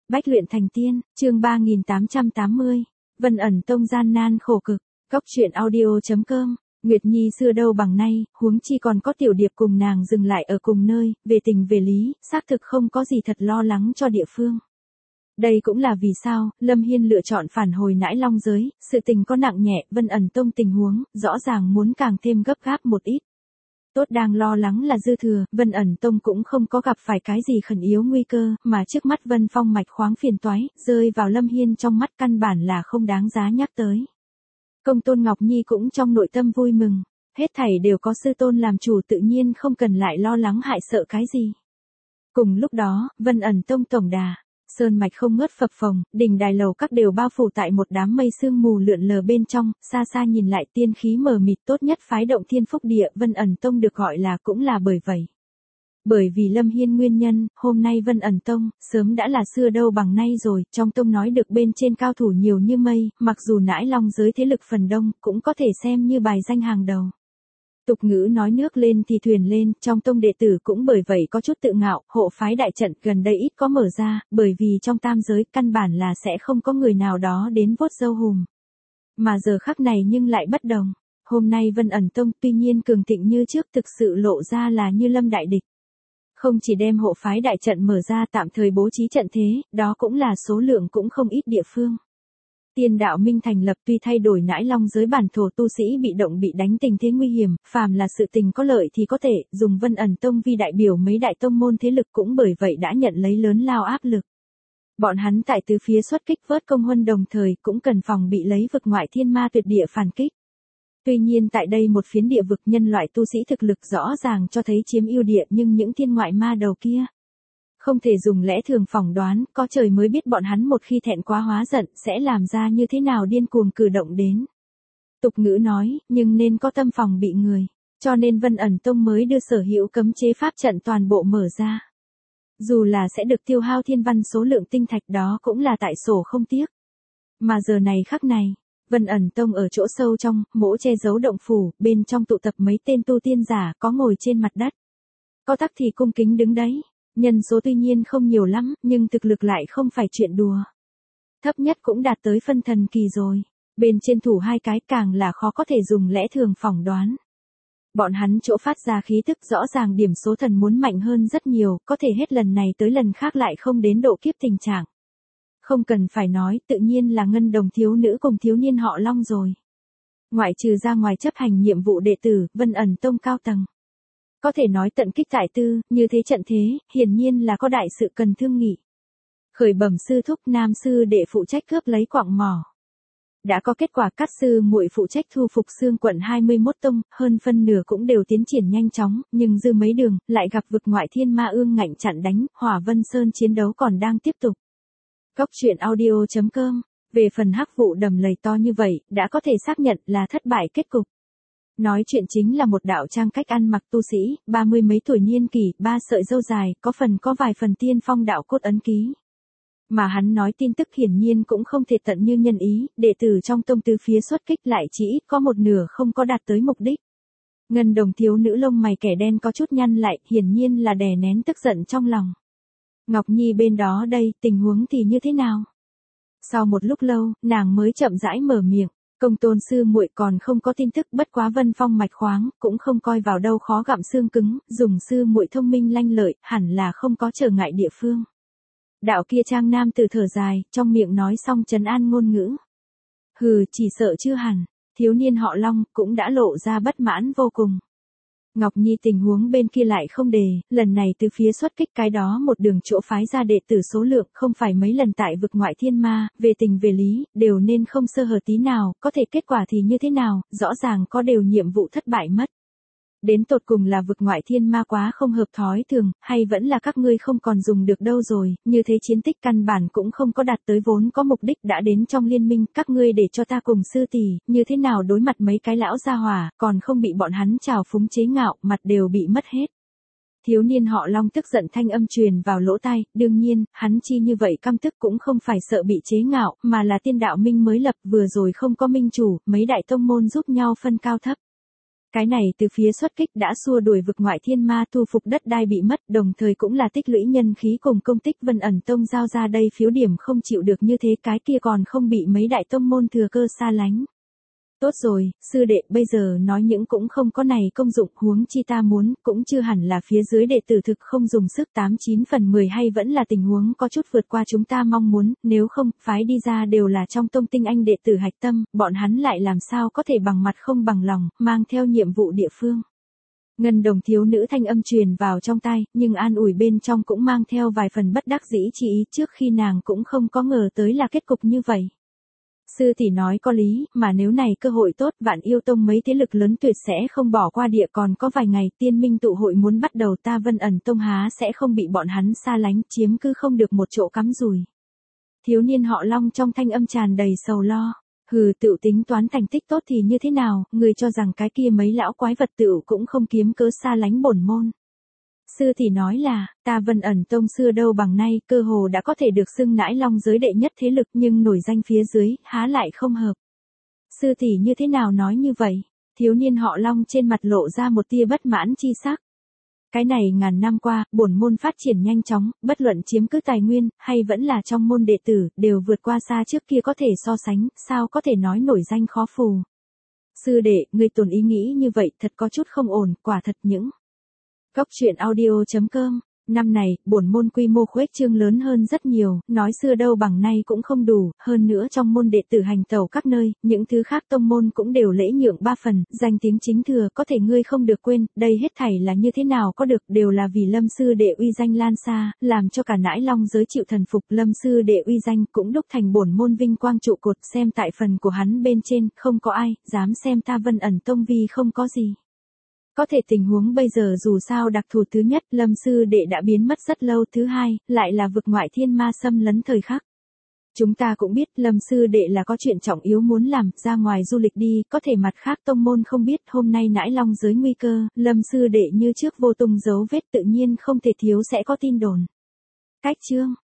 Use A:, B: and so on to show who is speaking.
A: Bách luyện thành tiên, chương 3880. Vân ẩn tông gian nan khổ cực. Cóc truyện audio.com. Nguyệt Nhi xưa đâu bằng nay, huống chi còn có Tiểu Điệp cùng nàng dừng lại ở cùng nơi, về tình về lý, xác thực không có gì thật lo lắng cho địa phương. Đây cũng là vì sao, Lâm Hiên lựa chọn phản hồi Nãi Long giới, sự tình có nặng nhẹ, Vân ẩn tông tình huống, rõ ràng muốn càng thêm gấp gáp một ít. Tốt đang lo lắng là dư thừa, Vân ẩn tông cũng không có gặp phải cái gì khẩn yếu nguy cơ, mà trước mắt Vân Phong mạch khoáng phiền toái, rơi vào Lâm Hiên trong mắt căn bản là không đáng giá nhắc tới. Công tôn Ngọc Nhi cũng trong nội tâm vui mừng, hết thảy đều có sư tôn làm chủ tự nhiên không cần lại lo lắng hại sợ cái gì. Cùng lúc đó, Vân ẩn tông tổng đà, sơn mạch không ngớt phập phồng, đỉnh đài lầu các đều bao phủ tại một đám mây sương mù lượn lờ bên trong, xa xa nhìn lại tiên khí mờ mịt tốt nhất phái động thiên phúc địa, Vân ẩn tông được gọi là cũng là bởi vậy. Bởi vì Lâm Hiên nguyên nhân, hôm nay Vân ẩn tông, sớm đã là xưa đâu bằng nay rồi, trong tông nói được bên trên cao thủ nhiều như mây, mặc dù Nãi Long giới thế lực phần đông, cũng có thể xem như bài danh hàng đầu. Tục ngữ nói nước lên thì thuyền lên, trong tông đệ tử cũng bởi vậy có chút tự ngạo, hộ phái đại trận gần đây ít có mở ra, bởi vì trong tam giới căn bản là sẽ không có người nào đó đến vuốt râu hùm. Mà giờ khắc này nhưng lại bất đồng. Hôm nay Vân ẩn tông tuy nhiên cường thịnh như trước thực sự lộ ra là như lâm đại địch. Không chỉ đem hộ phái đại trận mở ra tạm thời bố trí trận thế, đó cũng là số lượng cũng không ít địa phương. Tiên đạo minh thành lập tuy thay đổi Nãi Long giới bản thổ tu sĩ bị động bị đánh tình thế nguy hiểm, phàm là sự tình có lợi thì có thể, dùng Vân ẩn tông vi đại biểu mấy đại tông môn thế lực cũng bởi vậy đã nhận lấy lớn lao áp lực. Bọn hắn tại tứ phía xuất kích vớt công huân đồng thời cũng cần phòng bị lấy vực ngoại thiên ma tuyệt địa phản kích. Tuy nhiên tại đây một phiến địa vực nhân loại tu sĩ thực lực rõ ràng cho thấy chiếm ưu địa nhưng những thiên ngoại ma đầu kia không thể dùng lẽ thường phỏng đoán, có trời mới biết bọn hắn một khi thẹn quá hóa giận sẽ làm ra như thế nào điên cuồng cử động đến. Tục ngữ nói, nhưng nên có tâm phòng bị người, cho nên Vân ẩn tông mới đưa sở hữu cấm chế pháp trận toàn bộ mở ra. Dù là sẽ được tiêu hao thiên văn số lượng tinh thạch đó cũng là tại sổ không tiếc. Mà giờ này khắc này, Vân ẩn tông ở chỗ sâu trong, mỗ che giấu động phủ, bên trong tụ tập mấy tên tu tiên giả có ngồi trên mặt đất. Có tắc thì cung kính đứng đấy. Nhân số tuy nhiên không nhiều lắm, nhưng thực lực lại không phải chuyện đùa. Thấp nhất cũng đạt tới phân thần kỳ rồi. Bên trên thủ hai cái càng là khó có thể dùng lẽ thường phỏng đoán. Bọn hắn chỗ phát ra khí tức rõ ràng điểm số thần muốn mạnh hơn rất nhiều, có thể hết lần này tới lần khác lại không đến độ kiếp tình trạng. Không cần phải nói, tự nhiên là ngân đồng thiếu nữ cùng thiếu niên họ Long rồi. Ngoại trừ ra ngoài chấp hành nhiệm vụ đệ tử, Vân ẩn tông cao tầng. Có thể nói tận kích tại tư, như thế trận thế, hiển nhiên là có đại sự cần thương nghị. Khởi bẩm sư thúc nam sư đệ phụ trách cướp lấy quạng mỏ. Đã có kết quả, cát sư muội phụ trách thu phục xương quận 21 tông, hơn phân nửa cũng đều tiến triển nhanh chóng, nhưng dư mấy đường, lại gặp vực ngoại thiên ma ương ngạnh chặn đánh, Hỏa Vân Sơn chiến đấu còn đang tiếp tục. Cóc truyện audio.com. Về phần hắc vụ đầm lầy to như vậy, đã có thể xác nhận là thất bại kết cục. Nói chuyện chính là một đạo trang cách ăn mặc tu sĩ, 30 mấy tuổi niên kỷ, 3 sợi râu dài, có vài phần tiên phong đạo cốt ấn ký. Mà hắn nói tin tức hiển nhiên cũng không thể tận như nhân ý, đệ tử trong tông tứ phía xuất kích lại chỉ ít có một nửa không có đạt tới mục đích. Ngân đồng thiếu nữ lông mày kẻ đen có chút nhăn lại, hiển nhiên là đè nén tức giận trong lòng. Ngọc Nhi bên đó đây, tình huống thì như thế nào? Sau một lúc lâu, nàng mới chậm rãi mở miệng. Công tôn sư muội còn không có tin tức, bất quá Vân Phong mạch khoáng cũng không coi vào đâu khó gặm xương cứng, dùng sư muội thông minh lanh lợi, hẳn là không có trở ngại địa phương. Đạo kia trang nam từ thở dài, trong miệng nói xong trấn an ngôn ngữ. Hừ, chỉ sợ chưa hẳn, thiếu niên họ Long cũng đã lộ ra bất mãn vô cùng. Ngọc Nhi tình huống bên kia lại không đề, lần này từ phía xuất kích cái đó một đường chỗ phái ra đệ tử số lượng không phải mấy lần tại vực ngoại thiên ma, về tình về lý, đều nên không sơ hở tí nào, có thể kết quả thì như thế nào, rõ ràng có đều nhiệm vụ thất bại mất. Đến tột cùng là vực ngoại thiên ma quá không hợp thói thường, hay vẫn là các ngươi không còn dùng được đâu rồi, như thế chiến tích căn bản cũng không có đạt tới vốn có mục đích đã đến trong liên minh, các ngươi để cho ta cùng sư tỷ, như thế nào đối mặt mấy cái lão gia hỏa, còn không bị bọn hắn trào phúng chế ngạo, mặt đều bị mất hết. Thiếu niên họ Long tức giận thanh âm truyền vào lỗ tai, đương nhiên, hắn chi như vậy căm tức cũng không phải sợ bị chế ngạo, mà là tiên đạo minh mới lập vừa rồi không có minh chủ, mấy đại tông môn giúp nhau phân cao thấp. Cái này từ phía xuất kích đã xua đuổi vực ngoại thiên ma, thu phục đất đai bị mất, đồng thời cũng là tích lũy nhân khí cùng công tích. Vân ẩn tông giao ra đây phiếu điểm không chịu được như thế, cái kia còn không bị mấy đại tông môn thừa cơ xa lánh. Tốt rồi, sư đệ, bây giờ nói những cũng không có này công dụng, huống chi ta muốn, cũng chưa hẳn là phía dưới đệ tử thực không dùng sức, 89/10 hay vẫn là tình huống có chút vượt qua chúng ta mong muốn, nếu không, phái đi ra đều là trong tông tinh anh đệ tử hạch tâm, bọn hắn lại làm sao có thể bằng mặt không bằng lòng, mang theo nhiệm vụ địa phương. Ngân đồng thiếu nữ thanh âm truyền vào trong tai, nhưng an ủi bên trong cũng mang theo vài phần bất đắc dĩ chi ý, trước khi nàng cũng không có ngờ tới là kết cục như vậy. Sư tỷ nói có lý, mà nếu này cơ hội tốt, Vạn Yêu Tông mấy thế lực lớn tuyệt sẽ không bỏ qua địa, còn có vài ngày tiên minh tụ hội muốn bắt đầu, ta Vân ẩn tông há sẽ không bị bọn hắn xa lánh, chiếm cứ không được một chỗ cắm rùi. Thiếu niên họ Long trong thanh âm tràn đầy sầu lo. Hừ, tựu tính toán thành tích tốt thì như thế nào, người cho rằng cái kia mấy lão quái vật tựu cũng không kiếm cớ xa lánh bổn môn. Sư thì nói là, ta Vân ẩn tông xưa đâu bằng nay, cơ hồ đã có thể được xưng nãi long giới đệ nhất thế lực, nhưng nổi danh phía dưới, há lại không hợp. Sư tỷ như thế nào nói như vậy? Thiếu niên họ Long trên mặt lộ ra một tia bất mãn chi sắc. Cái này ngàn năm qua, bổn môn phát triển nhanh chóng, bất luận chiếm cứ tài nguyên, hay vẫn là trong môn đệ tử, đều vượt qua xa trước kia có thể so sánh, sao có thể nói nổi danh khó phù. Sư đệ, người tồn ý nghĩ như vậy thật có chút không ổn, quả thật những. Góc truyện audio.com. Năm này, bổn môn quy mô khuếch trương lớn hơn rất nhiều, nói xưa đâu bằng nay cũng không đủ, hơn nữa trong môn đệ tử hành tẩu các nơi, những thứ khác tông môn cũng đều lễ nhượng 3 phần, danh tiếng chính thừa, có thể ngươi không được quên, đây hết thảy là như thế nào có được, đều là vì Lâm sư đệ uy danh lan xa, làm cho cả nãi long giới chịu thần phục. Lâm sư đệ uy danh cũng đúc thành bổn môn vinh quang trụ cột, xem tại phần của hắn bên trên, không có ai dám xem ta Vân ẩn tông vi không có gì. Có thể tình huống bây giờ dù sao đặc thù, thứ nhất, Lâm sư đệ đã biến mất rất lâu, thứ hai, lại là vực ngoại thiên ma xâm lấn thời khắc. Chúng ta cũng biết Lâm sư đệ là có chuyện trọng yếu muốn làm, ra ngoài du lịch đi, có thể mặt khác tông môn không biết, hôm nay nãi long giới nguy cơ, Lâm sư đệ như trước vô tung dấu vết, tự nhiên không thể thiếu sẽ có tin đồn. Cách chương